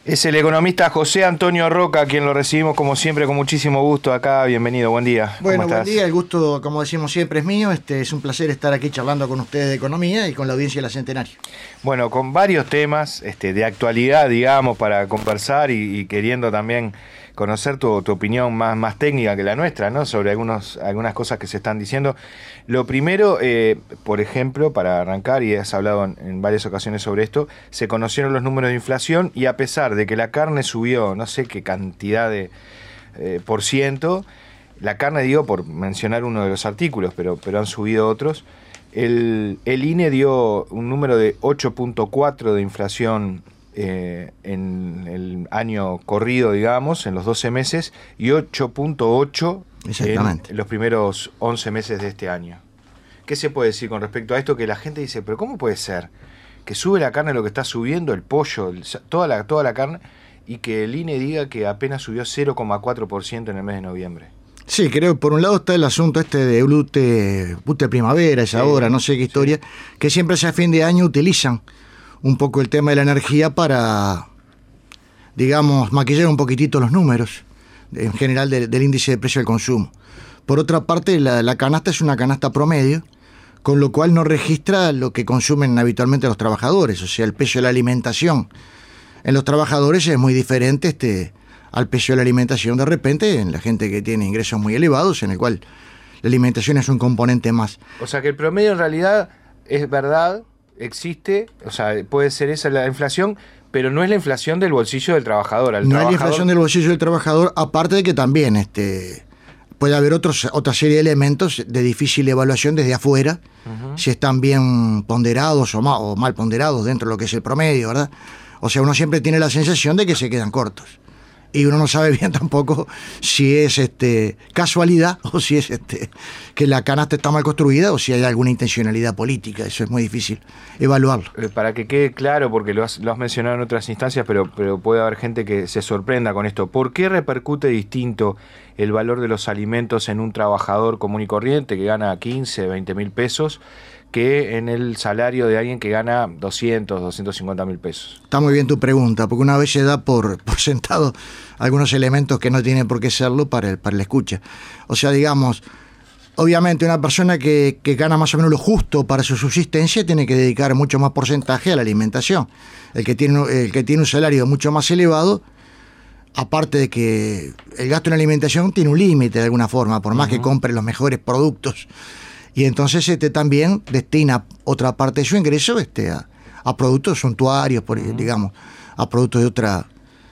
Es el economista José Antonio Roca, a quien lo recibimos como siempre con muchísimo gusto acá. Bienvenido, buen día. Bueno, buen día, el gusto, como decimos siempre, es mío. Es un placer estar aquí charlando con ustedes de economía y con la audiencia de la Centenario. Bueno, con varios temas de actualidad, digamos, para conversar y queriendo también conocer tu opinión más técnica que la nuestra, ¿no? Sobre algunas cosas que se están diciendo. Lo primero, por ejemplo, para arrancar, y has hablado en varias ocasiones sobre esto, se conocieron los números de inflación y a pesar de que la carne subió no sé qué cantidad de por ciento, la carne, digo, por mencionar uno de los artículos, pero han subido otros, el INE dio un número de 8.4 de inflación en el año corrido, digamos, en los 12 meses, y 8.8 en los primeros 11 meses de este año. ¿Qué se puede decir con respecto a esto? Que la gente dice, pero ¿cómo puede ser que sube la carne lo que está subiendo, el pollo, toda la carne, y que el INE diga que apenas subió 0,4% en el mes de noviembre? Sí, creo que por un lado está el asunto de Ute Primavera, esa hora, no sé qué historia, que siempre a fin de año utilizan un poco el tema de la energía para, digamos, maquillar un poquitito los números en general del índice de precio del consumo. Por otra parte, la canasta es una canasta promedio, con lo cual no registra lo que consumen habitualmente los trabajadores, o sea, el precio de la alimentación en los trabajadores es muy diferente al precio de la alimentación de repente en la gente que tiene ingresos muy elevados, en el cual la alimentación es un componente más. O sea que el promedio en realidad es verdad, existe, o sea, puede ser esa la inflación, pero no es la inflación del bolsillo del trabajador. Es la inflación del bolsillo del trabajador, aparte de que también puede haber otra serie de elementos de difícil evaluación desde afuera, si están bien ponderados o mal ponderados dentro de lo que es el promedio, ¿verdad? O sea, uno siempre tiene la sensación de que se quedan cortos. Y uno no sabe bien tampoco si es casualidad o si es que la canasta está mal construida o si hay alguna intencionalidad política. Eso es muy difícil evaluarlo. Para que quede claro, porque lo has mencionado en otras instancias, pero puede haber gente que se sorprenda con esto. ¿Por qué repercute distinto el valor de los alimentos en un trabajador común y corriente que gana 15, 20 mil pesos que en el salario de alguien que gana 200, 250 mil pesos? Está muy bien tu pregunta, porque una vez se da por sentado algunos elementos que no tienen por qué serlo para la escucha. O sea, digamos, obviamente una persona que gana más o menos lo justo para su subsistencia tiene que dedicar mucho más porcentaje a la alimentación. El que tiene un salario mucho más elevado, aparte de que el gasto en alimentación tiene un límite de alguna forma, por más que compre los mejores productos. Y entonces también destina otra parte de su ingreso a productos suntuarios, digamos, a productos de otra,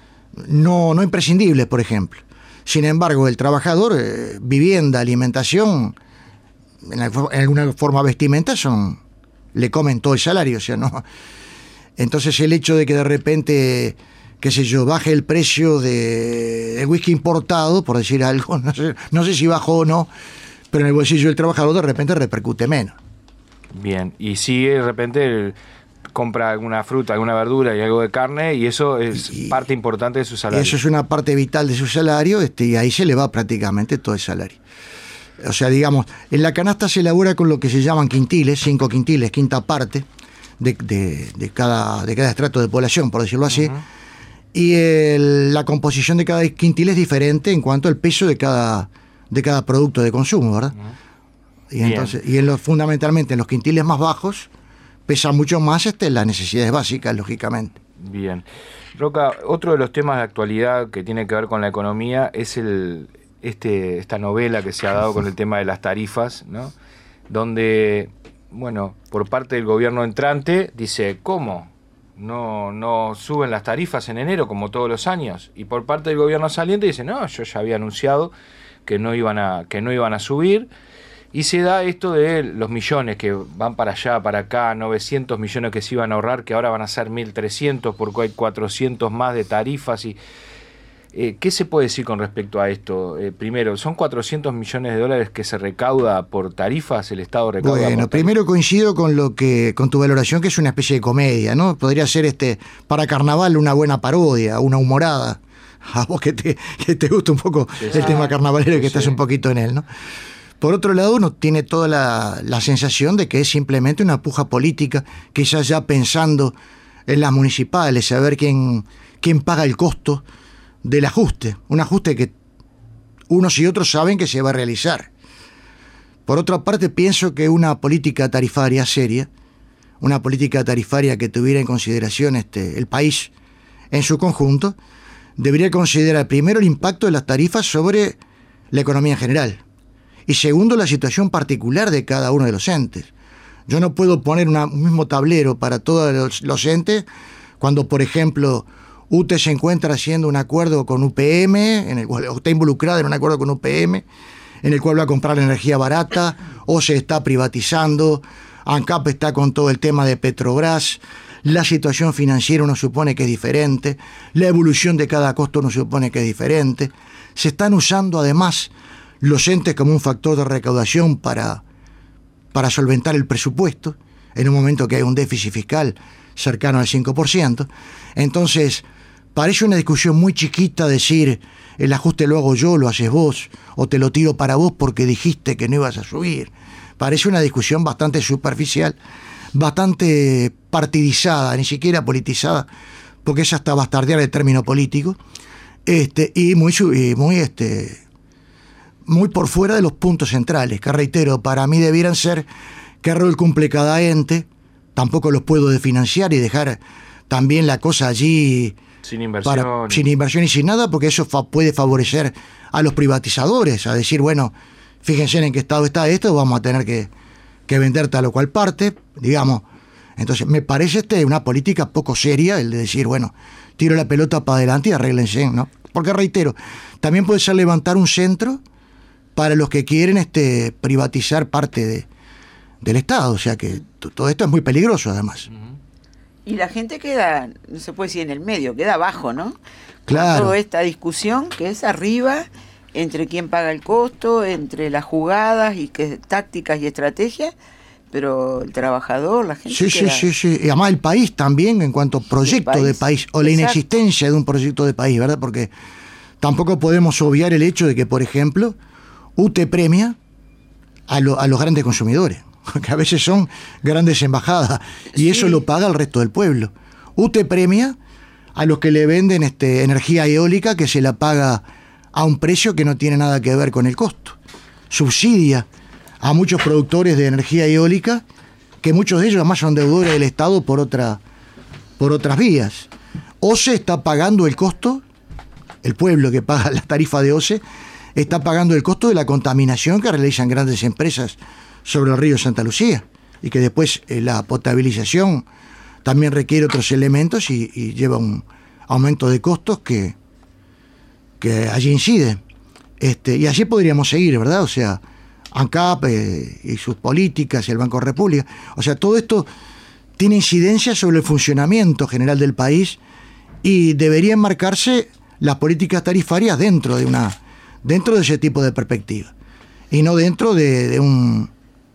no imprescindibles, por ejemplo. Sin embargo, el trabajador, vivienda, alimentación, en alguna forma vestimenta, le comen todo el salario, o sea, no. Entonces el hecho de que de repente, qué sé yo, baje el precio del whisky importado, por decir algo, no sé si bajó o no, pero en el bolsillo del trabajador de repente repercute menos. Bien, y si de repente compra alguna fruta, alguna verdura y algo de carne, y eso es parte importante de su salario. Eso es una parte vital de su salario, y ahí se le va prácticamente todo el salario. O sea, digamos, en la canasta se elabora con lo que se llaman quintiles, 5 quintiles, quinta parte de cada estrato de población, por decirlo así, y la composición de cada quintil es diferente en cuanto al peso de cada producto de consumo, ¿verdad? Y entonces, fundamentalmente en los quintiles más bajos pesa mucho más las necesidades básicas, lógicamente. Bien. Roca, otro de los temas de actualidad que tiene que ver con la economía es esta novela que se ha dado con el tema de las tarifas, ¿no? Donde, bueno, por parte del gobierno entrante dice, ¿cómo? No suben las tarifas en enero como todos los años. Y por parte del gobierno saliente dice, no, yo ya había anunciado que no iban a subir, y se da esto de los millones que van para allá, para acá, 900 millones que se iban a ahorrar, que ahora van a ser 1.300 porque hay 400 más de tarifas. Y ¿qué se puede decir con respecto a esto? Primero, ¿son 400 millones de dólares que se recauda por tarifas? ¿El Estado recauda? Bueno, primero coincido con tu valoración, que es una especie de comedia, ¿no? Podría ser para carnaval una buena parodia, una humorada. A vos que te gusta un poco el tema carnavalero y que estás un poquito en él, ¿no? Por otro lado, uno tiene toda la sensación de que es simplemente una puja política, quizás ya pensando en las municipales, saber quién paga el costo del ajuste, un ajuste que unos y otros saben que se va a realizar. Por otra parte, pienso que una política tarifaria seria, una política tarifaria que tuviera en consideración el país en su conjunto, debería considerar primero el impacto de las tarifas sobre la economía en general y segundo la situación particular de cada uno de los entes. Yo no puedo poner un mismo tablero para todos los entes cuando, por ejemplo, UTE se encuentra haciendo un acuerdo con UPM, en el cual está involucrada en un acuerdo con UPM, en el cual va a comprar energía barata, o se está privatizando, ANCAP está con todo el tema de Petrobras, la situación financiera uno supone que es diferente, la evolución de cada costo uno supone que es diferente, se están usando además los entes como un factor de recaudación para solventar el presupuesto, en un momento que hay un déficit fiscal cercano al 5%. Entonces, parece una discusión muy chiquita decir, el ajuste lo hago yo, lo haces vos, o te lo tiro para vos porque dijiste que no ibas a subir. Parece una discusión bastante superficial, bastante partidizada, ni siquiera politizada, porque es hasta bastardear el término político, y muy por fuera de los puntos centrales, que reitero, para mí debieran ser qué rol cumple cada ente, tampoco los puedo desfinanciar y dejar también la cosa allí sin inversión y sin nada, porque eso puede favorecer a los privatizadores, a decir, bueno, fíjense en qué estado está esto, vamos a tener que vender tal o cual parte, digamos. Entonces, me parece una política poco seria el de decir, bueno, tiro la pelota para adelante y arréglense, ¿no? Porque reitero, también puede ser levantar un centro para los que quieren privatizar parte del Estado, o sea que todo esto es muy peligroso además. Y la gente queda, no se puede decir en el medio, queda abajo, ¿no? Claro. Con toda esta discusión que es arriba, entre quién paga el costo, entre las jugadas y tácticas y estrategias, pero el trabajador, la gente Sí. Y además el país también en cuanto a proyecto de país, o la inexistencia de un proyecto de país, ¿verdad? Porque tampoco podemos obviar el hecho de que, por ejemplo, UTE premia a los grandes consumidores, que a veces son grandes embajadas, y eso lo paga el resto del pueblo. UTE premia a los que le venden energía eólica, que se la paga a un precio que no tiene nada que ver con el costo. Subsidia a muchos productores de energía eólica, que muchos de ellos además son deudores del Estado por otras vías. OCE está pagando el costo, el pueblo que paga la tarifa de OCE, está pagando el costo de la contaminación que realizan grandes empresas sobre el río Santa Lucía, y que después la potabilización también requiere otros elementos y lleva un aumento de costos que allí incide. Y así podríamos seguir, ¿verdad? O sea, ANCAP y sus políticas, el Banco República, o sea, todo esto tiene incidencia sobre el funcionamiento general del país y deberían marcarse las políticas tarifarias dentro de ese tipo de perspectiva y no dentro de un,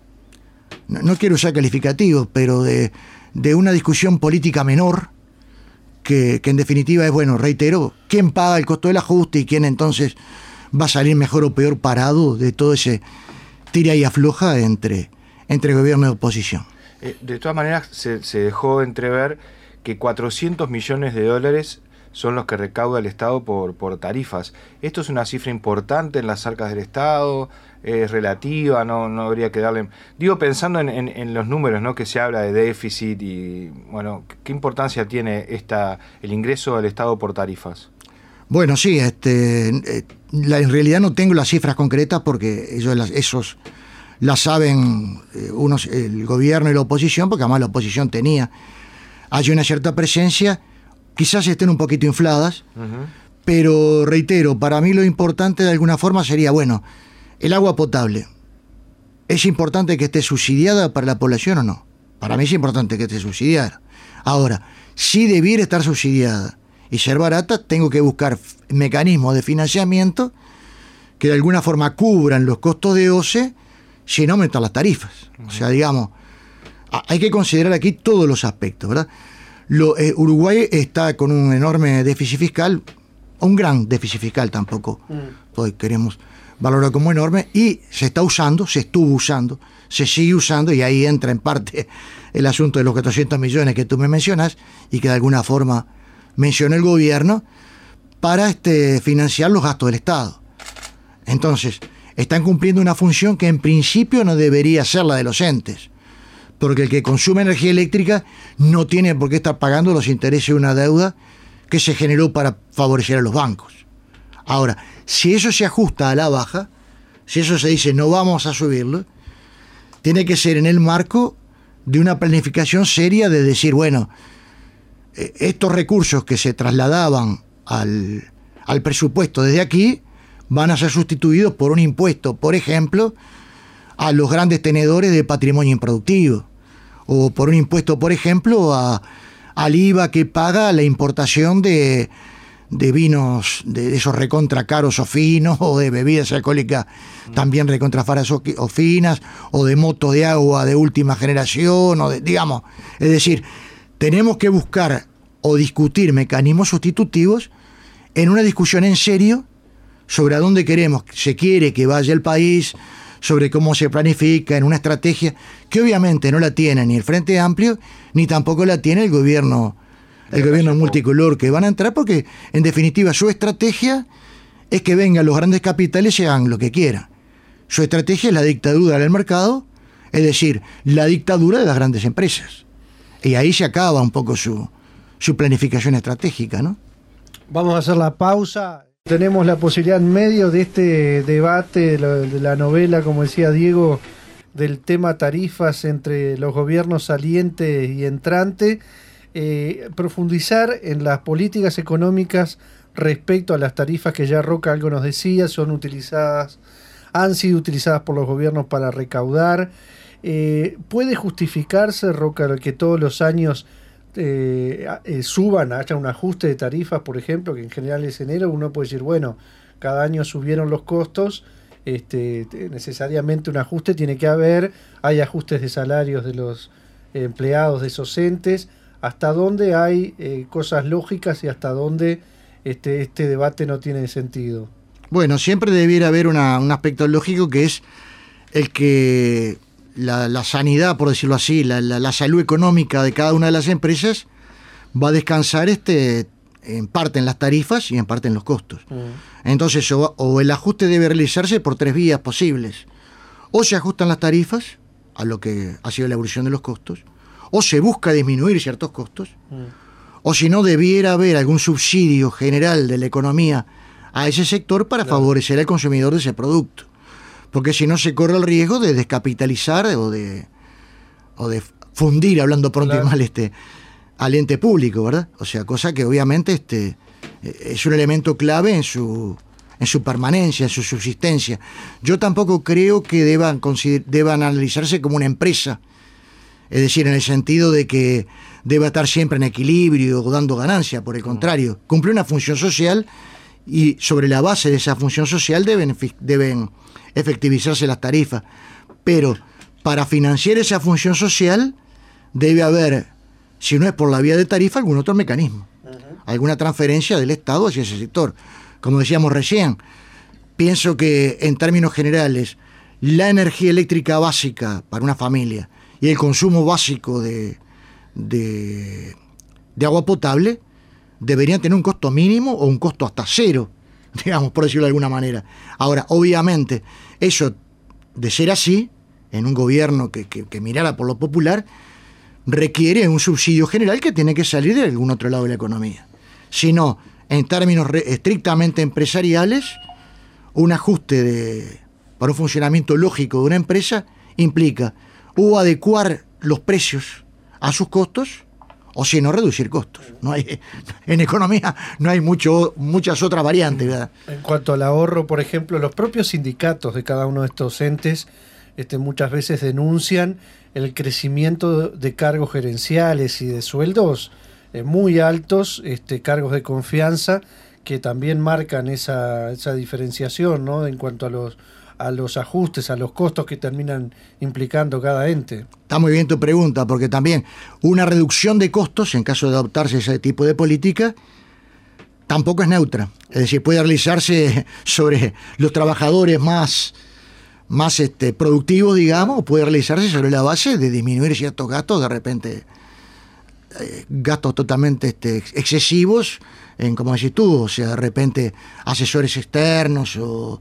no quiero usar calificativos, pero de una discusión política menor que en definitiva es, bueno, reitero, quién paga el costo del ajuste y quién entonces va a salir mejor o peor parado de todo ese tira y afloja entre gobierno y oposición. De todas maneras, se dejó entrever que 400 millones de dólares son los que recauda el Estado por tarifas. ¿Esto es una cifra importante en las arcas del Estado? ¿Es relativa? ¿No habría que darle...? Digo, pensando en los números, ¿no?, que se habla de déficit y, bueno, ¿qué importancia tiene el ingreso del Estado por tarifas? Bueno, sí, en realidad no tengo las cifras concretas porque esos las saben el gobierno y la oposición, porque además la oposición hay una cierta presencia, quizás estén un poquito infladas, pero reitero, para mí lo importante de alguna forma sería, bueno, el agua potable, ¿es importante que esté subsidiada para la población o no? Para mí es importante que esté subsidiada. Ahora, si debiera estar subsidiada y ser barata, tengo que buscar mecanismos de financiamiento que de alguna forma cubran los costos de OCE sin aumentar las tarifas. O sea, digamos, hay que considerar aquí todos los aspectos, ¿verdad? Uruguay está con un enorme déficit fiscal, un gran déficit fiscal tampoco, porque queremos valorado como enorme, y se estuvo usando, se sigue usando, y ahí entra en parte el asunto de los 400 millones que tú me mencionas y que de alguna forma mencionó el gobierno para financiar los gastos del Estado. Entonces, están cumpliendo una función que en principio no debería ser la de los entes, porque el que consume energía eléctrica no tiene por qué estar pagando los intereses de una deuda que se generó para favorecer a los bancos. Ahora, si eso se ajusta a la baja, si eso se dice no vamos a subirlo, tiene que ser en el marco de una planificación seria de decir, bueno, estos recursos que se trasladaban al presupuesto desde aquí van a ser sustituidos por un impuesto, por ejemplo, a los grandes tenedores de patrimonio improductivo, o por un impuesto, por ejemplo, al IVA que paga la importación de vinos, de esos recontra caros o finos, o de bebidas alcohólicas también recontra caras o finas, o de motos de agua de última generación, digamos, es decir, tenemos que buscar o discutir mecanismos sustitutivos en una discusión en serio sobre a dónde se quiere que vaya el país, sobre cómo se planifica, en una estrategia que obviamente no la tiene ni el Frente Amplio, ni tampoco la tiene el gobierno multicolor que van a entrar, porque en definitiva su estrategia es que vengan los grandes capitales y hagan lo que quieran. Su estrategia es la dictadura del mercado, es decir, la dictadura de las grandes empresas. Y ahí se acaba un poco su planificación estratégica, ¿no? Vamos a hacer la pausa. Tenemos la posibilidad en medio de este debate, de la novela, como decía Diego, del tema tarifas entre los gobiernos saliente y entrante, profundizar en las políticas económicas respecto a las tarifas que ya Roca algo nos decía, han sido utilizadas por los gobiernos para recaudar. ¿Puede justificarse, Roca, que todos los años haya un ajuste de tarifas, por ejemplo, que en general es enero? Uno puede decir, bueno, cada año subieron los costos, necesariamente un ajuste tiene que haber, hay ajustes de salarios de los empleados de esos entes. ¿Hasta dónde hay cosas lógicas y hasta dónde este debate no tiene sentido? Bueno, siempre debiera haber un aspecto lógico, que es el que la sanidad, por decirlo así, la salud económica de cada una de las empresas va a descansar en parte en las tarifas y en parte en los costos. Entonces, o el ajuste debe realizarse por tres vías posibles. O se ajustan las tarifas a lo que ha sido la evolución de los costos, o se busca disminuir ciertos costos, o si no, debiera haber algún subsidio general de la economía a ese sector para favorecer al consumidor de ese producto. Porque si no, se corre el riesgo de descapitalizar o de fundir, hablando pronto y mal, al ente público, ¿verdad? O sea, cosa que obviamente es un elemento clave en su permanencia, en su subsistencia. Yo tampoco creo que deban analizarse como una empresa, es decir, en el sentido de que deba estar siempre en equilibrio o dando ganancia. Por el contrario, cumple una función social, y sobre la base de esa función social deben efectivizarse las tarifas. Pero para financiar esa función social debe haber, si no es por la vía de tarifa, algún otro mecanismo, alguna transferencia del Estado hacia ese sector. Como decíamos recién, pienso que en términos generales la energía eléctrica básica para una familia y el consumo básico de agua potable deberían tener un costo mínimo o un costo hasta cero, digamos, por decirlo de alguna manera. Ahora, obviamente, eso, de ser así, en un gobierno que mirara por lo popular, requiere un subsidio general que tiene que salir de algún otro lado de la economía. Si no, en términos estrictamente empresariales, un ajuste para un funcionamiento lógico de una empresa implica o adecuar los precios a sus costos, o si no, reducir costos. En economía no hay muchas otras variantes, ¿verdad? En cuanto al ahorro, por ejemplo, los propios sindicatos de cada uno de estos entes muchas veces denuncian el crecimiento de cargos gerenciales y de sueldos muy altos, cargos de confianza, que también marcan esa diferenciación, ¿no?, en cuanto a los ajustes, a los costos que terminan implicando cada ente. Está muy bien tu pregunta, porque también una reducción de costos, en caso de adoptarse ese tipo de política, tampoco es neutra. Es Es decir, puede realizarse sobre los trabajadores más productivos, digamos, o puede realizarse sobre la base de disminuir ciertos gastos, de repente gastos totalmente excesivos, como decís tú, o sea, de repente asesores externos o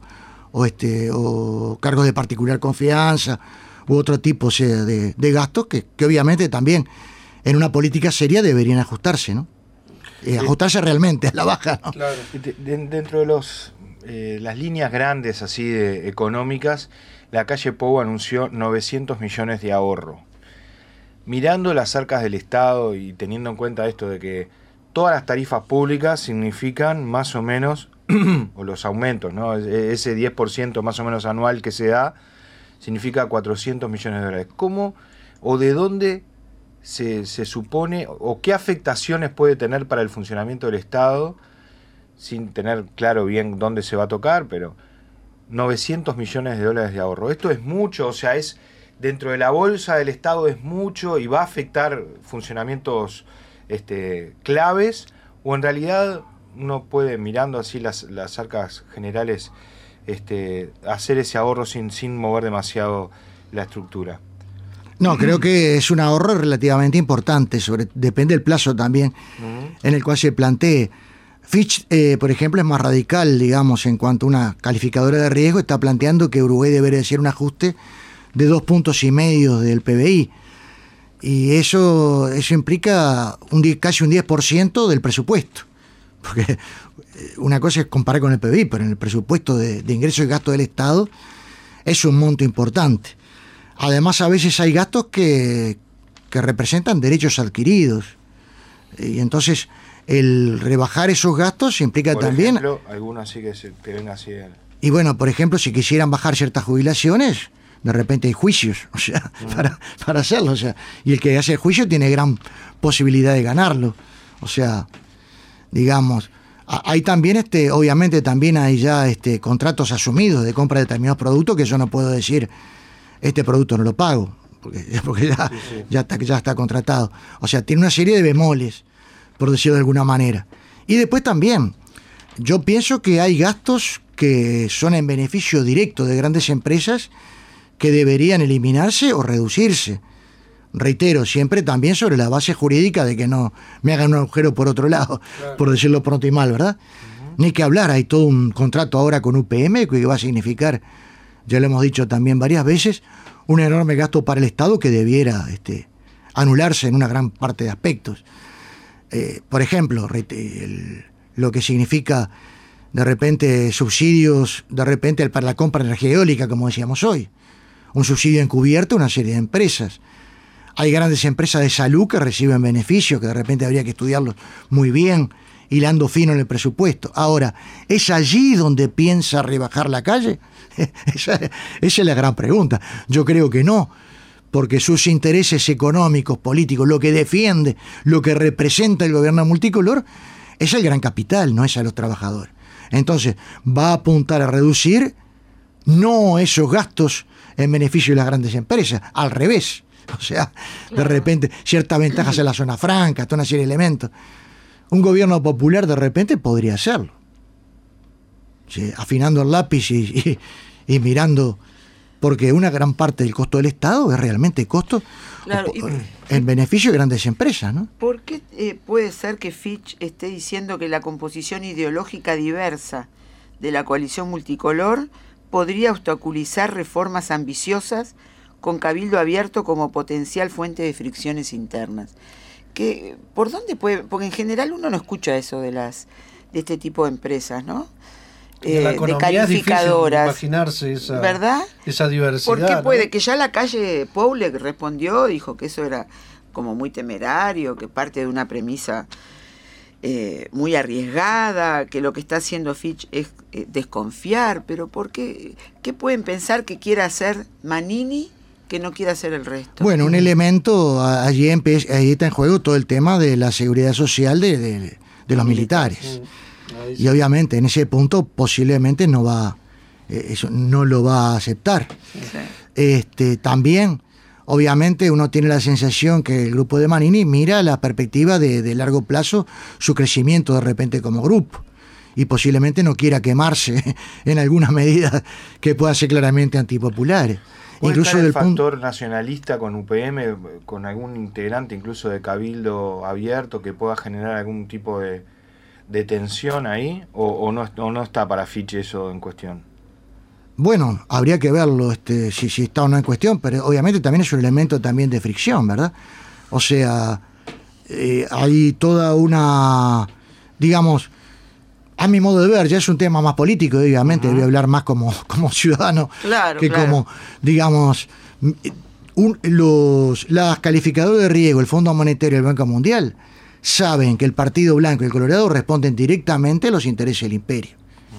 cargos de particular confianza u otro tipo, o sea, de gastos que obviamente también en una política seria deberían ajustarse, ¿no? Ajustarse realmente a la baja, ¿no? Claro. Dentro de las líneas grandes así económicas, la calle Pou anunció 900 millones de ahorro. Mirando las arcas del Estado y teniendo en cuenta esto de que todas las tarifas públicas significan más o menos, o los aumentos, ¿no? Ese 10% más o menos anual que se da, significa 400 millones de dólares. ¿Cómo o de dónde se supone, o qué afectaciones puede tener para el funcionamiento del Estado, sin tener claro bien dónde se va a tocar, pero 900 millones de dólares de ahorro? Esto es mucho, o sea, es dentro de la bolsa del Estado es mucho y va a afectar funcionamientos claves, o en realidad uno puede, mirando así las arcas generales, hacer ese ahorro sin mover demasiado la estructura. No, creo que es un ahorro relativamente importante, depende del plazo también en el cual se plantee. Fitch, por ejemplo, es más radical, digamos, en cuanto a una calificadora de riesgo, está planteando que Uruguay debería hacer un ajuste de 2,5 puntos del PBI. Y eso implica casi un 10% del presupuesto. Porque una cosa es comparar con el PBI, pero en el presupuesto de ingresos y gastos del Estado es un monto importante. Además, a veces hay gastos que representan derechos adquiridos. Y entonces, el rebajar esos gastos implica por también... ejemplo, algunos sí que ven así. Y bueno, por ejemplo, si quisieran bajar ciertas jubilaciones, de repente hay juicios, o sea, para hacerlo. O sea, y el que hace el juicio tiene gran posibilidad de ganarlo. O sea, digamos, hay también, obviamente también hay ya contratos asumidos de compra de determinados productos, que yo no puedo decir, este producto no lo pago, porque ya está contratado. O sea, tiene una serie de bemoles, por decirlo de alguna manera. Y después también, yo pienso que hay gastos que son en beneficio directo de grandes empresas que deberían eliminarse o reducirse. Reitero, siempre también sobre la base jurídica de que no me hagan un agujero por otro lado, claro, por decirlo pronto y mal, ¿verdad? Ni que hablar, hay todo un contrato ahora con UPM que va a significar, ya lo hemos dicho también varias veces, un enorme gasto para el Estado que debiera anularse en una gran parte de aspectos. Por ejemplo, lo que significa de repente subsidios, de repente para la compra de energía eólica, como decíamos hoy, un subsidio encubierto a una serie de empresas. Hay grandes empresas de salud que reciben beneficios, que de repente habría que estudiarlos muy bien, hilando fino en el presupuesto. Ahora, ¿es allí donde piensa rebajar la calle? Esa es la gran pregunta. Yo creo que no, porque sus intereses económicos, políticos, lo que defiende, lo que representa el gobierno multicolor, es el gran capital, no es a los trabajadores. Entonces, va a apuntar a reducir no esos gastos en beneficio de las grandes empresas, al revés. O sea, de repente, ciertas ventajas en la zona franca, toda una serie de elementos. Un gobierno popular de repente podría hacerlo. Sí, afinando el lápiz y mirando, porque una gran parte del costo del Estado es realmente costo, claro, en beneficio de grandes empresas, ¿no? ¿Por qué puede ser que Fitch esté diciendo que la composición ideológica diversa de la coalición multicolor podría obstaculizar reformas ambiciosas con cabildo abierto como potencial fuente de fricciones internas? ¿Por dónde puede? Porque en general uno no escucha eso de este tipo de empresas, ¿no? De calificadoras. Es imaginarse esa, ¿verdad? Esa diversidad. Porque puede, ¿no? Que ya la calle Pou le respondió, dijo que eso era como muy temerario, que parte de una premisa muy arriesgada, que lo que está haciendo Fitch es desconfiar, pero ¿por qué? ¿Qué pueden pensar que quiera hacer Manini que no quiera hacer el resto? Bueno, un elemento, allí está en juego todo el tema de la seguridad social de los militares. Y obviamente en ese punto posiblemente no lo va a aceptar. Sí. También, obviamente, uno tiene la sensación que el grupo de Manini mira la perspectiva de largo plazo, su crecimiento de repente como grupo. y posiblemente no quiera quemarse en algunas medidas que puedan ser claramente antipopulares. ¿Puede Incluso estar el del factor nacionalista con UPM, con algún integrante incluso de cabildo abierto que pueda generar algún tipo de tensión ahí? ¿O no está para Fitch eso en cuestión? Bueno, habría que verlo si está o no en cuestión, pero obviamente también es un elemento también de fricción, ¿verdad? O sea, hay toda una, digamos, a mi modo de ver, ya es un tema más político, obviamente, voy a hablar más como ciudadano que como, digamos, las calificadoras de riesgo, el Fondo Monetario y el Banco Mundial, saben que el Partido Blanco y el Colorado responden directamente a los intereses del imperio.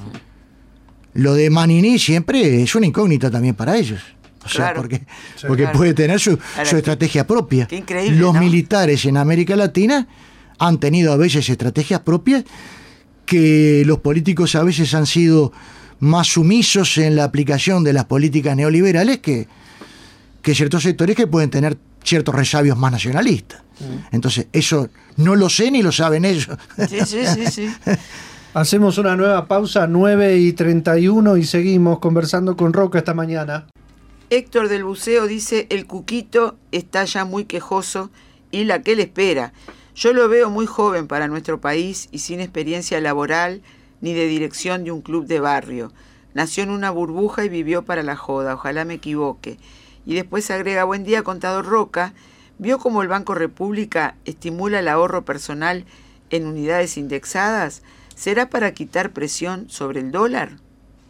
Lo de Manini siempre es una incógnita también para ellos. O sea, porque puede tener su estrategia propia. Qué increíble, los ¿no? militares en América Latina han tenido a veces estrategias propias que los políticos a veces han sido más sumisos en la aplicación de las políticas neoliberales que ciertos sectores que pueden tener ciertos resabios más nacionalistas. Entonces, eso no lo sé ni lo saben ellos. Sí. Hacemos una nueva pausa, 9:31, y seguimos conversando con Roca esta mañana. Héctor del Buceo dice: el Cuquito está ya muy quejoso y la que le espera. Yo lo veo muy joven para nuestro país y sin experiencia laboral ni de dirección de un club de barrio. Nació en una burbuja y vivió para la joda, ojalá me equivoque. Y después agrega: buen día, contador Roca. ¿Vio cómo el Banco República estimula el ahorro personal en unidades indexadas? ¿Será para quitar presión sobre el dólar?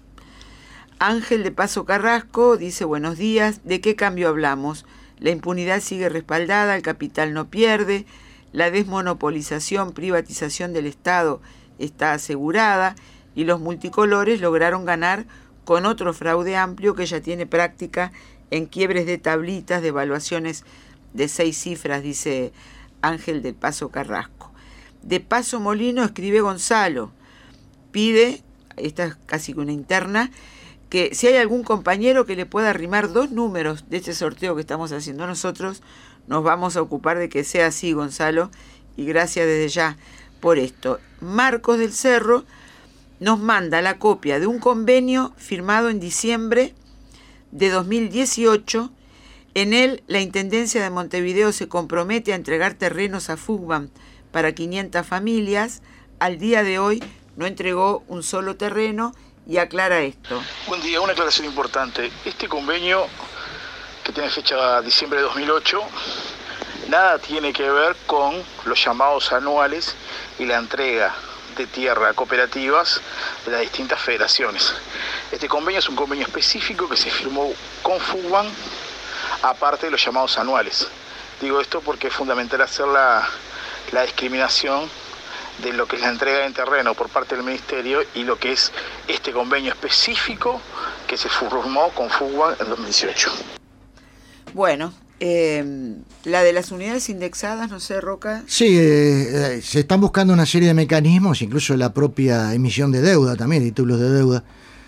Ángel de Paso Carrasco dice: buenos días, ¿de qué cambio hablamos? La impunidad sigue respaldada, el capital no pierde, la desmonopolización, privatización del Estado está asegurada y los multicolores lograron ganar con otro fraude amplio que ya tiene práctica en quiebres de tablitas, de evaluaciones de 6 cifras, dice Ángel del Paso Carrasco. De Paso Molino escribe Gonzalo, pide, esta es casi que una interna, que si hay algún compañero que le pueda arrimar 2 números de este sorteo que estamos haciendo nosotros, nos vamos a ocupar de que sea así, Gonzalo, y gracias desde ya por esto. Marcos del Cerro nos manda la copia de un convenio firmado en diciembre de 2018. En él, la Intendencia de Montevideo se compromete a entregar terrenos a Fugban para 500 familias. Al día de hoy no entregó un solo terreno y aclara esto. Buen día, una aclaración importante. Este convenio, que tiene fecha diciembre de 2008, nada tiene que ver con los llamados anuales y la entrega de tierra a cooperativas de las distintas federaciones. Este convenio es un convenio específico que se firmó con Fugban, aparte de los llamados anuales. Digo esto porque es fundamental hacer la discriminación de lo que es la entrega en terreno por parte del Ministerio y lo que es este convenio específico que se firmó con Fugban en 2018. Bueno, la de las unidades indexadas, no sé, Roca. Sí, se están buscando una serie de mecanismos, incluso la propia emisión de deuda también, títulos de deuda,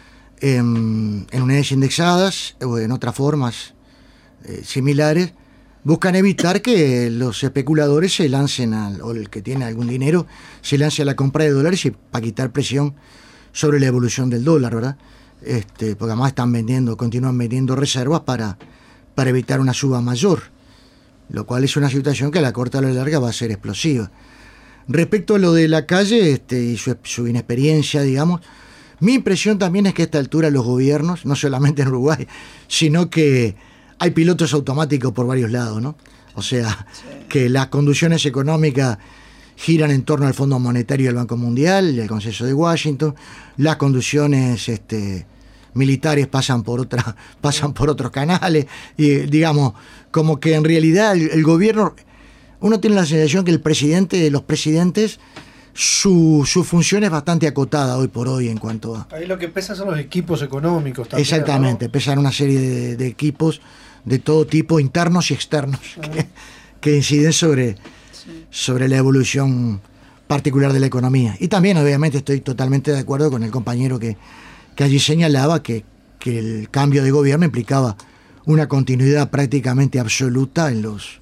en unidades indexadas o en otras formas similares. Buscan evitar que los especuladores se lancen, o el que tiene algún dinero, se lance a la compra de dólares y para quitar presión sobre la evolución del dólar, ¿verdad? Porque además continúan vendiendo reservas para evitar una suba mayor, lo cual es una situación que a la corta o a la larga va a ser explosiva. Respecto a lo de la calle y su inexperiencia, digamos, mi impresión también es que a esta altura los gobiernos, no solamente en Uruguay, sino que hay pilotos automáticos por varios lados, ¿no? O sea, que las conducciones económicas giran en torno al Fondo Monetario y al Banco Mundial y al Consenso de Washington. Las conducciones militares pasan por otros canales. Y digamos, como que en realidad el gobierno, uno tiene la sensación que los presidentes, su función es bastante acotada hoy por hoy en cuanto a... Ahí lo que pesa son los equipos económicos también. Exactamente, ¿no? Pesan una serie de equipos de todo tipo, internos y externos, que inciden sobre la evolución particular de la economía. Y también, obviamente, estoy totalmente de acuerdo con el compañero que allí señalaba que el cambio de gobierno implicaba una continuidad prácticamente absoluta en los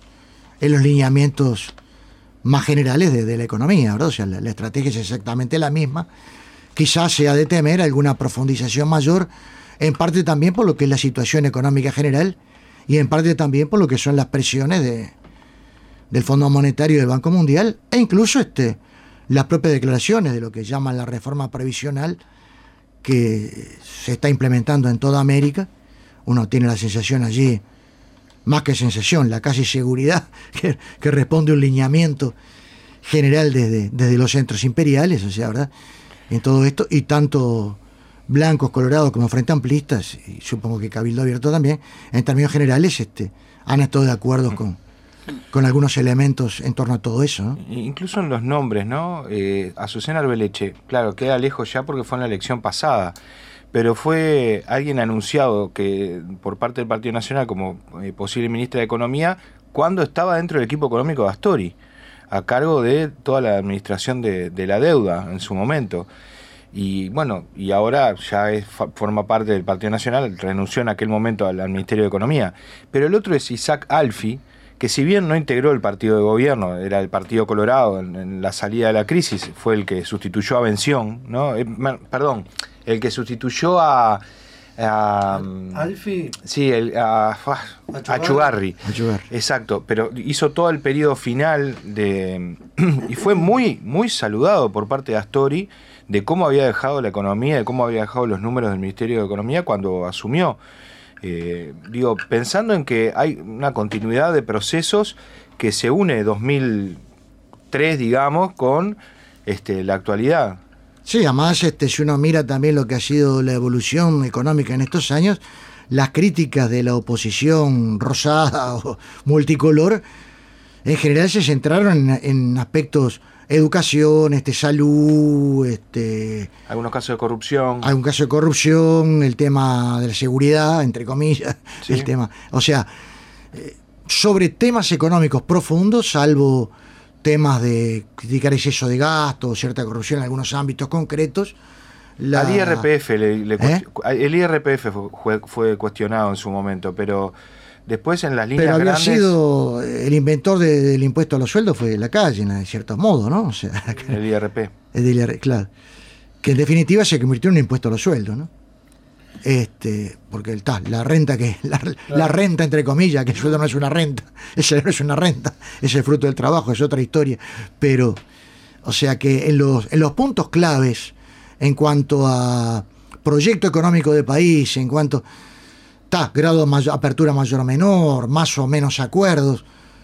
lineamientos más generales de la economía, ¿verdad? O sea, la estrategia es exactamente la misma quizás sea de temer alguna profundización mayor, en parte también por lo que es la situación económica general y en parte también por lo que son las presiones del Fondo Monetario y del Banco Mundial, e incluso las propias declaraciones de lo que llaman la reforma previsional que se está implementando en toda América. Uno tiene la sensación allí, más que sensación, la casi seguridad que responde a un lineamiento general desde los centros imperiales, o sea, ¿verdad? En todo esto, y tanto blancos, colorados como frente amplistas, y supongo que Cabildo Abierto también, en términos generales han estado de acuerdo con algunos elementos en torno a todo eso, ¿no? Incluso en los nombres, ¿no? Azucena Arbeleche, claro, queda lejos ya porque fue en la elección pasada, pero fue alguien anunciado que por parte del Partido Nacional como posible ministra de Economía cuando estaba dentro del equipo económico de Astori, a cargo de toda la administración de la deuda en su momento. Y bueno, y ahora ya forma parte del Partido Nacional, renunció en aquel momento al Ministerio de Economía. Pero el otro es Isaac Alfi, que si bien no integró el partido de gobierno, era el Partido Colorado en la salida de la crisis, fue el que sustituyó a Bención, ¿no? El que sustituyó a Alfi. Sí, a Achugarri. Exacto, pero hizo todo el periodo final y fue muy, muy saludado por parte de Astori de cómo había dejado la economía, de cómo había dejado los números del Ministerio de Economía cuando asumió. Pensando en que hay una continuidad de procesos que se une 2003, digamos, con la actualidad. Sí, además, si uno mira también lo que ha sido la evolución económica en estos años, las críticas de la oposición rosada o multicolor, en general se centraron en aspectos educación, salud, algunos casos de corrupción. Algún caso de corrupción, el tema de la seguridad, entre comillas, sí. El tema, o sea, sobre temas económicos profundos, salvo temas de criticar exceso de gasto, cierta corrupción en algunos ámbitos concretos. Al IRPF el IRPF fue cuestionado en su momento, pero después en las líneas pero había grandes... sido el inventor del impuesto a los sueldos fue Lacalle, en cierto modo, ¿no? O sea, el IRP. Claro. Que en definitiva se convirtió en un impuesto a los sueldos, ¿no? Porque la renta la renta entre comillas, que el sueldo no es una renta, ese no es una renta, es el fruto del trabajo, es otra historia. Pero, o sea que en los puntos claves, en cuanto a proyecto económico de país, en cuanto grado de apertura mayor o menor, más o menos acuerdos,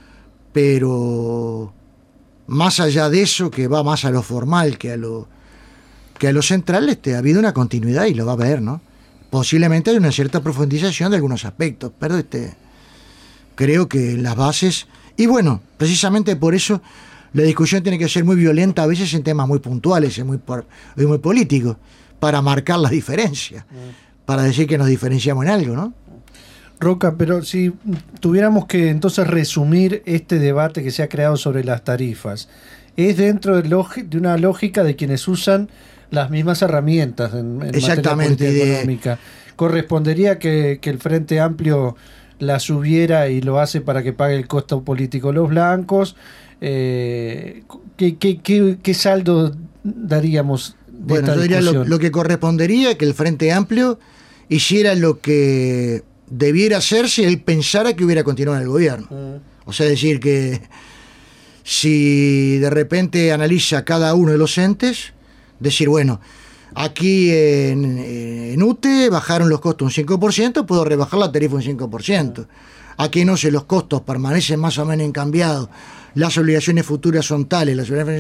pero más allá de eso, que va más a lo formal que a lo central, ha habido una continuidad y lo va a haber, ¿no? Posiblemente hay una cierta profundización de algunos aspectos, pero creo que las bases, y bueno, precisamente por eso la discusión tiene que ser muy violenta a veces en temas muy puntuales y muy políticos, para marcar la diferencia, para decir que nos diferenciamos en algo, ¿no? Roca, pero si tuviéramos que entonces resumir este debate que se ha creado sobre las tarifas, es dentro de una lógica de quienes usan las mismas herramientas en materia política económica. ¿Correspondería que el Frente Amplio la subiera y lo hace para que pague el costo político los blancos? ¿Qué saldo daríamos de esta yo diría discusión? lo que correspondería que el Frente Amplio hiciera lo que debiera hacer si él pensara que hubiera continuado en el gobierno. O sea, decir que si de repente analiza cada uno de los entes, decir, bueno, aquí en UTE bajaron los costos un 5%, puedo rebajar la tarifa un 5%. Aquí no sé, los costos permanecen más o menos incambiados, las obligaciones futuras son tales,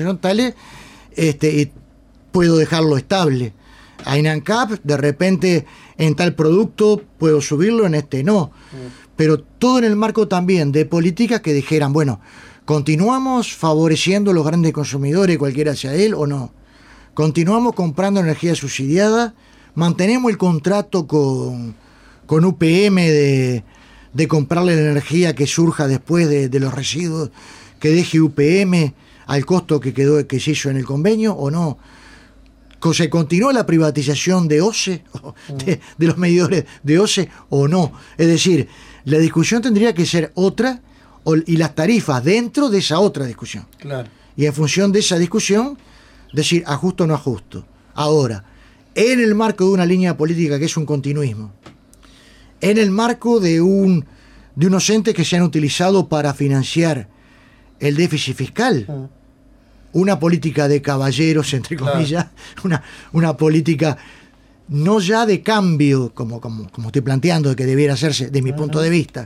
y puedo dejarlo estable. A INANCAP, de repente, en tal producto puedo subirlo, en no. Pero todo en el marco también de políticas que dijeran, bueno, ¿continuamos favoreciendo a los grandes consumidores, cualquiera sea él, o no? ¿Continuamos comprando energía subsidiada? ¿Mantenemos el contrato con UPM de comprarle la energía que surja después de los residuos que deje UPM al costo que se hizo en el convenio, o no? ¿Se continúa la privatización de OCE, de los medidores de OCE, o no? Es decir, la discusión tendría que ser otra, y las tarifas dentro de esa otra discusión. Claro. Y en función de esa discusión, decir ajusto o no ajusto. Ahora, en el marco de una línea política que es un continuismo, en el marco de unos entes que se han utilizado para financiar el déficit fiscal, una política de caballeros, entre comillas, una política no ya de cambio, como estoy planteando que debiera hacerse de mi punto de vista,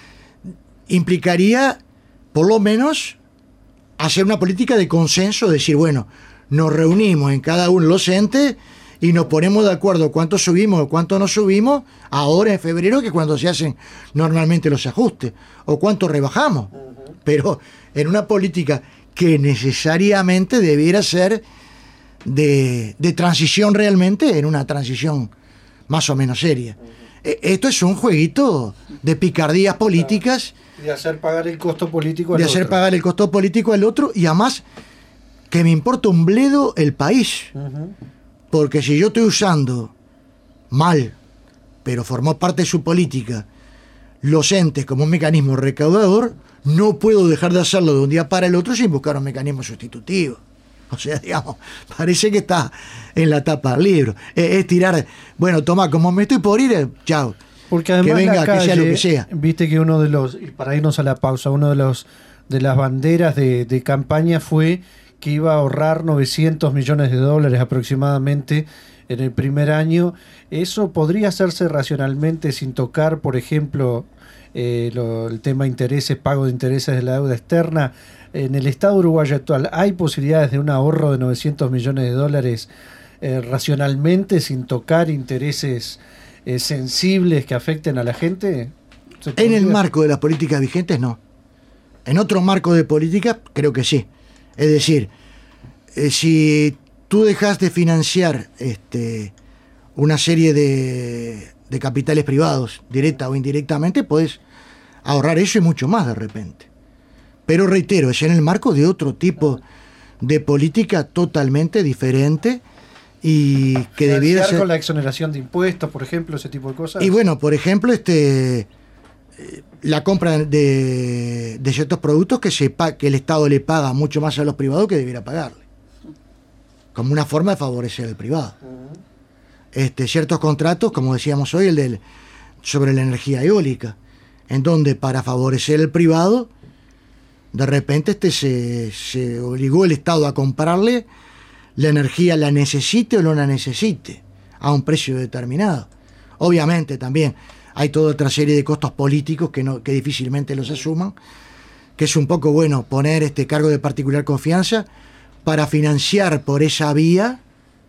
implicaría por lo menos hacer una política de consenso, decir, bueno, nos reunimos en cada uno de los entes y nos ponemos de acuerdo cuánto subimos o cuánto no subimos ahora en febrero, que cuando se hacen normalmente los ajustes, o cuánto rebajamos. Pero en una política que necesariamente debiera ser de transición realmente, en una transición más o menos seria. Esto es un jueguito de picardías políticas. De hacer pagar el costo político al otro. De hacer pagar el costo político al otro, y además que me importa un bledo el país. Porque si yo estoy usando mal, pero formó parte de su política, los entes como un mecanismo recaudador, no puedo dejar de hacerlo de un día para el otro sin buscar un mecanismo sustitutivo. O sea, digamos, parece que está en la tapa del libro. Es tirar, bueno, toma, como me estoy por ir, chao. Porque además que venga, la calle, que sea lo que sea. Viste que uno de los, y para irnos a la pausa, uno de las banderas de campaña fue que iba a ahorrar $900 millones aproximadamente en el primer año. ¿Eso podría hacerse racionalmente sin tocar, por ejemplo, el tema intereses, pago de intereses de la deuda externa? En el Estado uruguayo actual, ¿hay posibilidades de un ahorro de $900 millones racionalmente sin tocar intereses sensibles que afecten a la gente? En el marco de las políticas vigentes, no. En otro marco de política, creo que sí. Es decir, si tú dejas de financiar una serie de capitales privados, directa o indirectamente, puedes ahorrar eso y mucho más de repente. Pero reitero, es en el marco de otro tipo de política totalmente diferente y que debiera ser... con la exoneración de impuestos, por ejemplo, ese tipo de cosas. Y bueno, por ejemplo, la compra de ciertos productos que el Estado le paga mucho más a los privados que debiera pagarle, como una forma de favorecer al privado. Ciertos contratos, como decíamos hoy, sobre la energía eólica, en donde para favorecer al privado, de repente se obligó el Estado a comprarle la energía, la necesite o no la necesite, a un precio determinado. Obviamente también hay toda otra serie de costos políticos que difícilmente los asuman, que es un poco bueno poner cargo de particular confianza para financiar por esa vía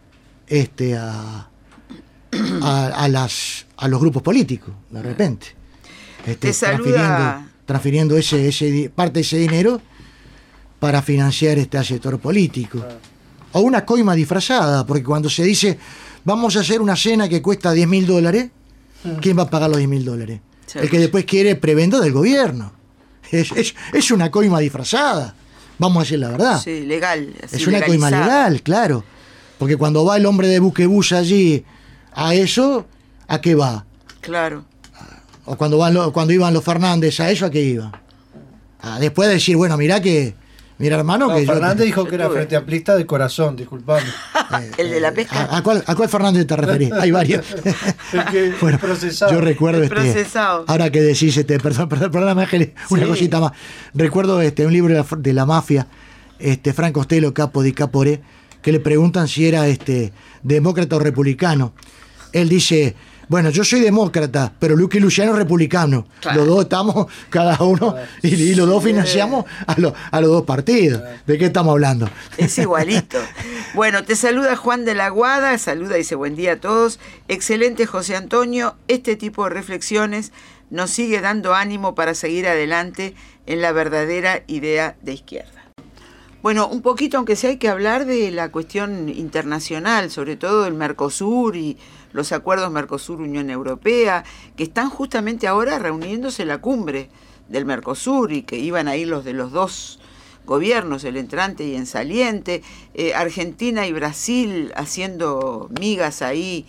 a los grupos políticos, de repente. Te saluda... transfiriendo parte de ese dinero para financiar al sector político. O una coima disfrazada, porque cuando se dice vamos a hacer una cena que cuesta $10.000, ¿quién va a pagar los $10.000? El que después quiere prebenda del gobierno. Es una coima disfrazada, vamos a decir la verdad. Sí, legal. Es una coima legal, claro. Porque cuando va el hombre de buquebús allí a eso, ¿a qué va? Claro. O cuando iban los Fernández a eso, ¿a qué iba? Después de decir, bueno, mira hermano, no, que Fernández dijo que era frente amplista de corazón, disculpame. El de la pesca. ¿A cuál Fernández te referís? Hay varios. Bueno, procesado. Yo recuerdo procesado. Ahora que decís, perdón, Ángeles, una cosita más. Recuerdo un libro de la mafia, Frank Costello, capo di Capore, que le preguntan si era demócrata o republicano. Él dice, bueno, yo soy demócrata, pero Luque y Luciano es republicano. Claro. Los dos estamos, cada uno, y los dos financiamos a los dos partidos. ¿De qué estamos hablando? Es igualito. Bueno, te saluda Juan de la Guada, saluda y dice buen día a todos. Excelente, José Antonio. Este tipo de reflexiones nos sigue dando ánimo para seguir adelante en la verdadera idea de izquierda. Bueno, un poquito, aunque sea, hay que hablar de la cuestión internacional, sobre todo el Mercosur y los acuerdos Mercosur-Unión Europea, que están justamente ahora reuniéndose en la cumbre del Mercosur y que iban a ir los de los dos gobiernos, el entrante y el saliente, Argentina y Brasil haciendo migas ahí.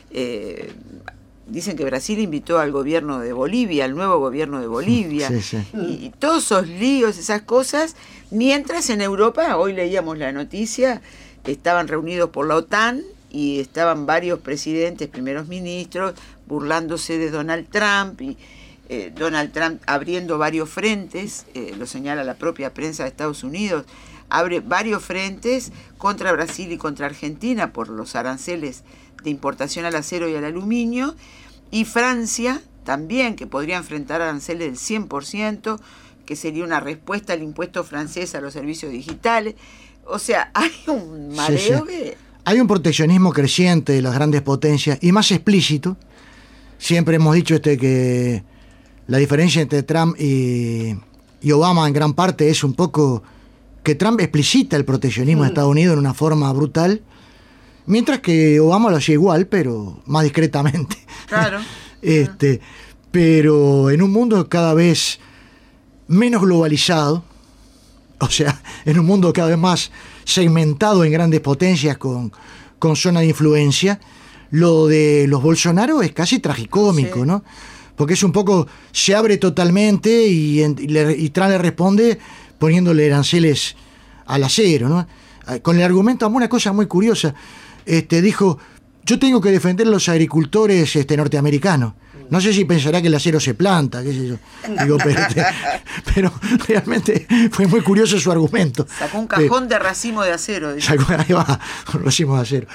Dicen que Brasil invitó al gobierno de Bolivia, al nuevo gobierno de Bolivia, sí. Y todos esos líos, esas cosas, mientras en Europa, hoy leíamos la noticia, estaban reunidos por la OTAN y estaban varios presidentes, primeros ministros, burlándose de Donald Trump, y Donald Trump abriendo varios frentes, lo señala la propia prensa de Estados Unidos, abre varios frentes contra Brasil y contra Argentina por los aranceles de importación al acero y al aluminio, y Francia también, que podría enfrentar aranceles del 100%, que sería una respuesta al impuesto francés a los servicios digitales. O sea, hay un mareo que... Hay un proteccionismo creciente de las grandes potencias y más explícito. Siempre hemos dicho que la diferencia entre Trump y Obama en gran parte es un poco que Trump explicita el proteccionismo de Estados Unidos en una forma brutal, mientras que Obama lo hacía igual, pero más discretamente. Claro. Pero en un mundo cada vez menos globalizado, o sea, en un mundo cada vez más segmentado en grandes potencias con zona de influencia, lo de los Bolsonaro es casi tragicómico, sí, ¿no? Porque es un poco, se abre totalmente y Trump le responde poniéndole aranceles al acero, ¿no? Con el argumento, una cosa muy curiosa, dijo, yo tengo que defender a los agricultores norteamericanos. No sé si pensará que el acero se planta, qué sé yo. Digo, pero realmente fue muy curioso su argumento. Sacó un cajón de racimo de acero. Ahí va, racimo de acero.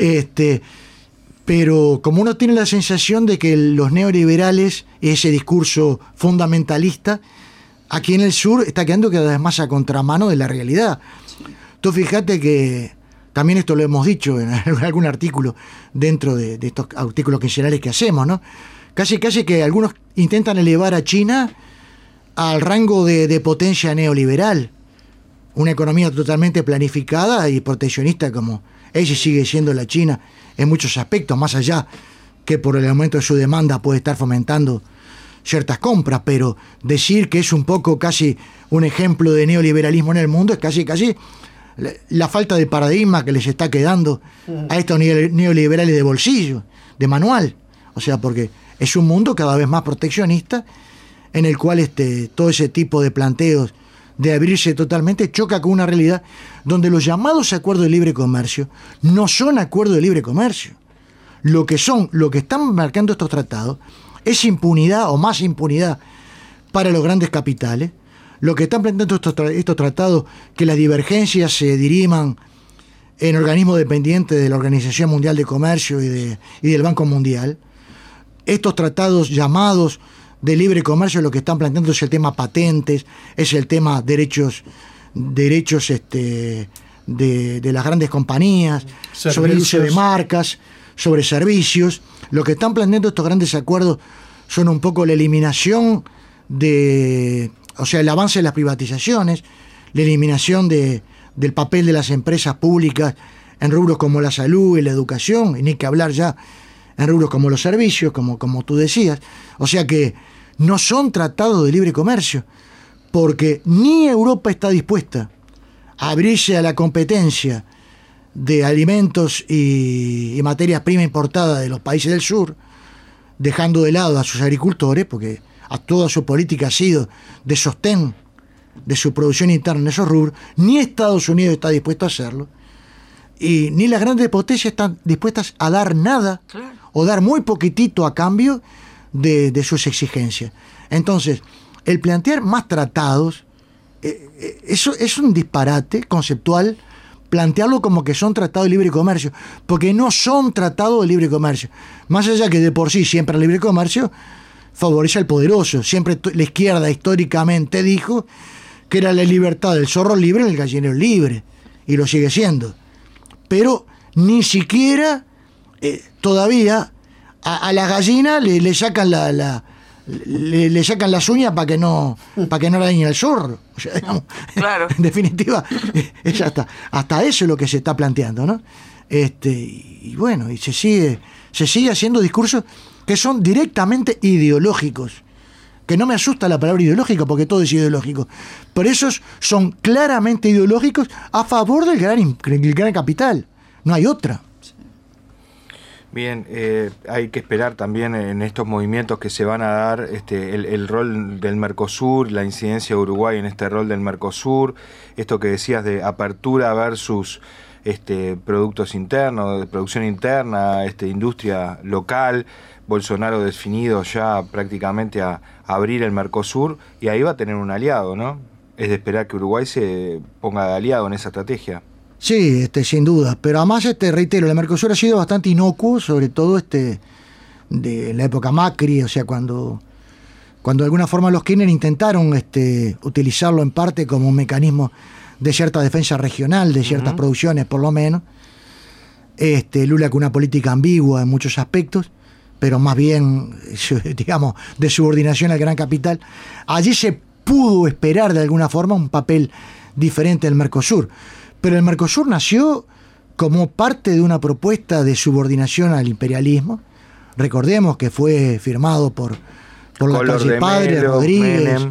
Pero como uno tiene la sensación de que los neoliberales, ese discurso fundamentalista, aquí en el sur está quedando cada vez más a contramano de la realidad. Sí. Tú fíjate que, también esto lo hemos dicho en algún artículo dentro de estos artículos quincenales que hacemos, ¿no? Casi que algunos intentan elevar a China al rango de potencia neoliberal. Una economía totalmente planificada y proteccionista como ella sigue siendo la China en muchos aspectos, más allá que por el aumento de su demanda puede estar fomentando ciertas compras, pero decir que es un poco casi un ejemplo de neoliberalismo en el mundo es casi la falta de paradigma que les está quedando a estos neoliberales de bolsillo, de manual. O sea, porque es un mundo cada vez más proteccionista en el cual todo ese tipo de planteos de abrirse totalmente choca con una realidad donde los llamados acuerdos de libre comercio no son acuerdos de libre comercio. Lo que están marcando estos tratados es impunidad o más impunidad para los grandes capitales. Lo que están planteando estos tratados, que las divergencias se diriman en organismos dependientes de la Organización Mundial de Comercio y del Banco Mundial. Estos tratados llamados de libre comercio lo que están planteando es el tema patentes, es el tema derechos de las grandes compañías, servicios, sobre el uso de marcas, sobre servicios. Lo que están planteando estos grandes acuerdos son un poco la eliminación el avance de las privatizaciones, la eliminación del papel de las empresas públicas en rubros como la salud y la educación, y ni que hablar ya en rubros como los servicios, como tú decías. O sea que no son tratados de libre comercio, porque ni Europa está dispuesta a abrirse a la competencia de alimentos y materias primas importadas de los países del sur, dejando de lado a sus agricultores, porque a toda su política ha sido de sostén de su producción interna en esos rubros. Ni Estados Unidos está dispuesto a hacerlo, y ni las grandes potencias están dispuestas a dar nada, claro, o dar muy poquitito a cambio de sus exigencias. Entonces, el plantear más tratados, eso es un disparate conceptual, plantearlo como que son tratados de libre comercio, porque no son tratados de libre comercio. Más allá que de por sí siempre el libre comercio favorece al poderoso. Siempre la izquierda históricamente dijo que era la libertad del zorro libre en el gallinero libre, y lo sigue siendo. Pero ni siquiera todavía a la gallina le sacan le sacan las uñas para que no dañe al zorro. O sea, digamos, claro. En definitiva, es hasta eso es lo que se está planteando, ¿no? Y bueno, y se sigue haciendo discursos que son directamente ideológicos. Que no me asusta la palabra ideológico, porque todo es ideológico. Pero esos son claramente ideológicos a favor del gran capital. No hay otra. Bien, hay que esperar también en estos movimientos que se van a dar el rol del Mercosur, la incidencia de Uruguay en este rol del Mercosur, esto que decías de apertura versus productos internos, de producción interna, industria local. Bolsonaro definido ya prácticamente a abrir el Mercosur, y ahí va a tener un aliado, ¿no? Es de esperar que Uruguay se ponga de aliado en esa estrategia. Sí, sin duda, pero además reitero, el Mercosur ha sido bastante inocuo, sobre todo de la época Macri, o sea, cuando de alguna forma los Kirchner intentaron utilizarlo en parte como un mecanismo de cierta defensa regional, de ciertas producciones por lo menos. Lula con una política ambigua en muchos aspectos, pero más bien, digamos, de subordinación al gran capital. Allí se pudo esperar de alguna forma un papel diferente del Mercosur, pero el Mercosur nació como parte de una propuesta de subordinación al imperialismo. Recordemos que fue firmado por la calle Padre, Rodríguez,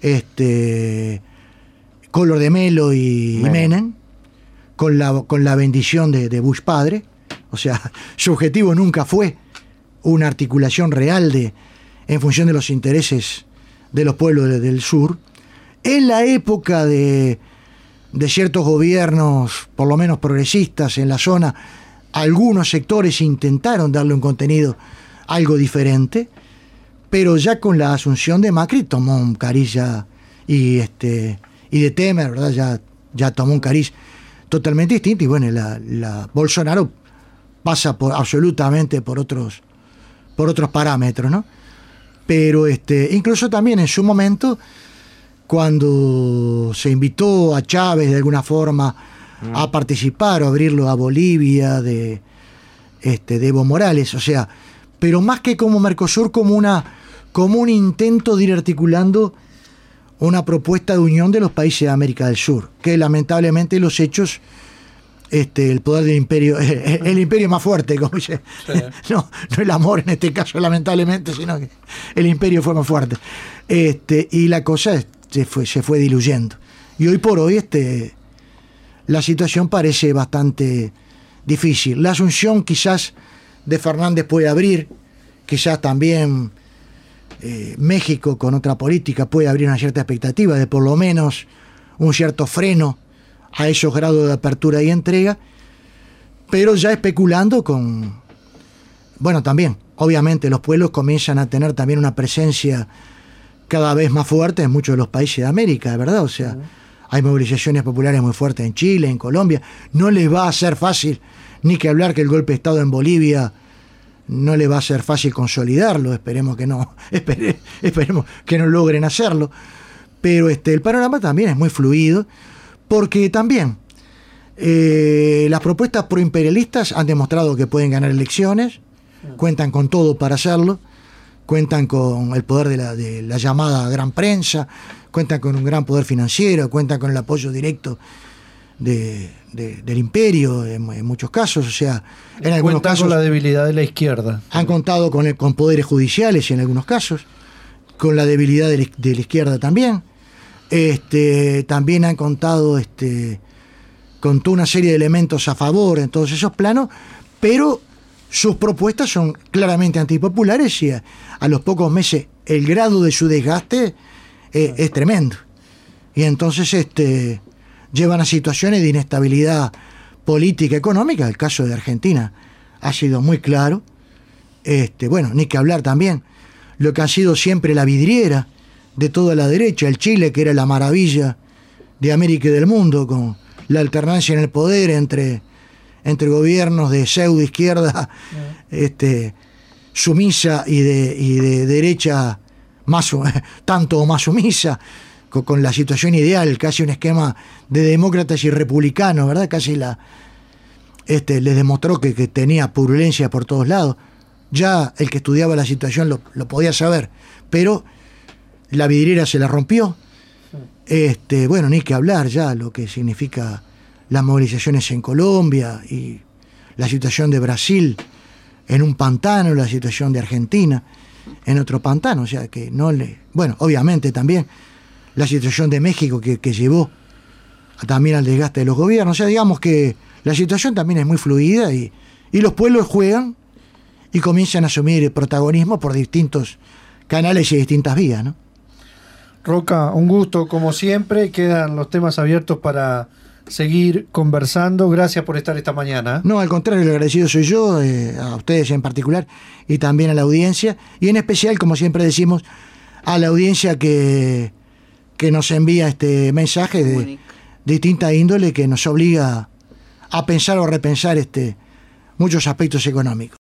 Collor de Mello y Menem, con la bendición de Bush padre. O sea, su objetivo nunca fue una articulación real en función de los intereses de los pueblos del sur. En la época de ciertos gobiernos, por lo menos progresistas en la zona, algunos sectores intentaron darle un contenido algo diferente, pero ya con la asunción de Macri tomó un cariz y de Temer, ¿verdad? Ya tomó un cariz totalmente distinto, y bueno, la Bolsonaro pasa absolutamente por otros parámetros, ¿no? Pero incluso también en su momento, cuando se invitó a Chávez de alguna forma a participar o abrirlo a Bolivia de Evo Morales, o sea, pero más que como Mercosur, como un intento de ir articulando una propuesta de unión de los países de América del Sur, que lamentablemente los hechos, el poder del imperio, el imperio más fuerte, como dice, sí. no el amor en este caso lamentablemente, sino que el imperio fue más fuerte, y la cosa se fue diluyendo, y hoy por hoy la situación parece bastante difícil. La asunción quizás de Fernández puede abrir, quizás también México con otra política puede abrir una cierta expectativa de por lo menos un cierto freno a esos grados de apertura y entrega, pero ya especulando también, obviamente los pueblos comienzan a tener también una presencia cada vez más fuerte en muchos de los países de América, ¿verdad? O sea, hay movilizaciones populares muy fuertes en Chile, en Colombia. No les va a ser fácil, ni que hablar que el golpe de Estado en Bolivia no le va a ser fácil consolidarlo, esperemos que no logren hacerlo, pero el panorama también es muy fluido, porque también las propuestas proimperialistas han demostrado que pueden ganar elecciones, cuentan con todo para hacerlo, cuentan con el poder de la llamada gran prensa, cuentan con un gran poder financiero, cuentan con el apoyo directo del imperio en muchos casos, o sea, en algunos casos con la debilidad de la izquierda. Han contado con poderes judiciales en algunos casos, con la debilidad de la izquierda también. También han contado con toda una serie de elementos a favor en todos esos planos, pero sus propuestas son claramente antipopulares y a los pocos meses el grado de su desgaste es tremendo. Y entonces llevan a situaciones de inestabilidad política, económica. El caso de Argentina ha sido muy claro. Ni que hablar también lo que ha sido siempre la vidriera de toda la derecha, el Chile, que era la maravilla de América y del mundo, con la alternancia en el poder entre gobiernos de pseudo izquierda sumisa y de derecha tanto o más sumisa, con la situación ideal, casi un esquema de demócratas y republicanos, ¿verdad? Casi les demostró que tenía purulencia por todos lados. Ya el que estudiaba la situación lo podía saber, pero la vidriera se la rompió. Ni que hablar ya lo que significa las movilizaciones en Colombia y la situación de Brasil en un pantano, la situación de Argentina en otro pantano, o sea que obviamente también la situación de México que llevó también al desgaste de los gobiernos. O sea, digamos que la situación también es muy fluida y los pueblos juegan y comienzan a asumir protagonismo por distintos canales y distintas vías, ¿no? Roca, un gusto como siempre. Quedan los temas abiertos para seguir conversando. Gracias por estar esta mañana. No, al contrario, el agradecido soy yo, a ustedes en particular, y también a la audiencia, y en especial, como siempre decimos, a la audiencia que nos envía este mensaje de distinta índole que nos obliga a pensar o repensar muchos aspectos económicos.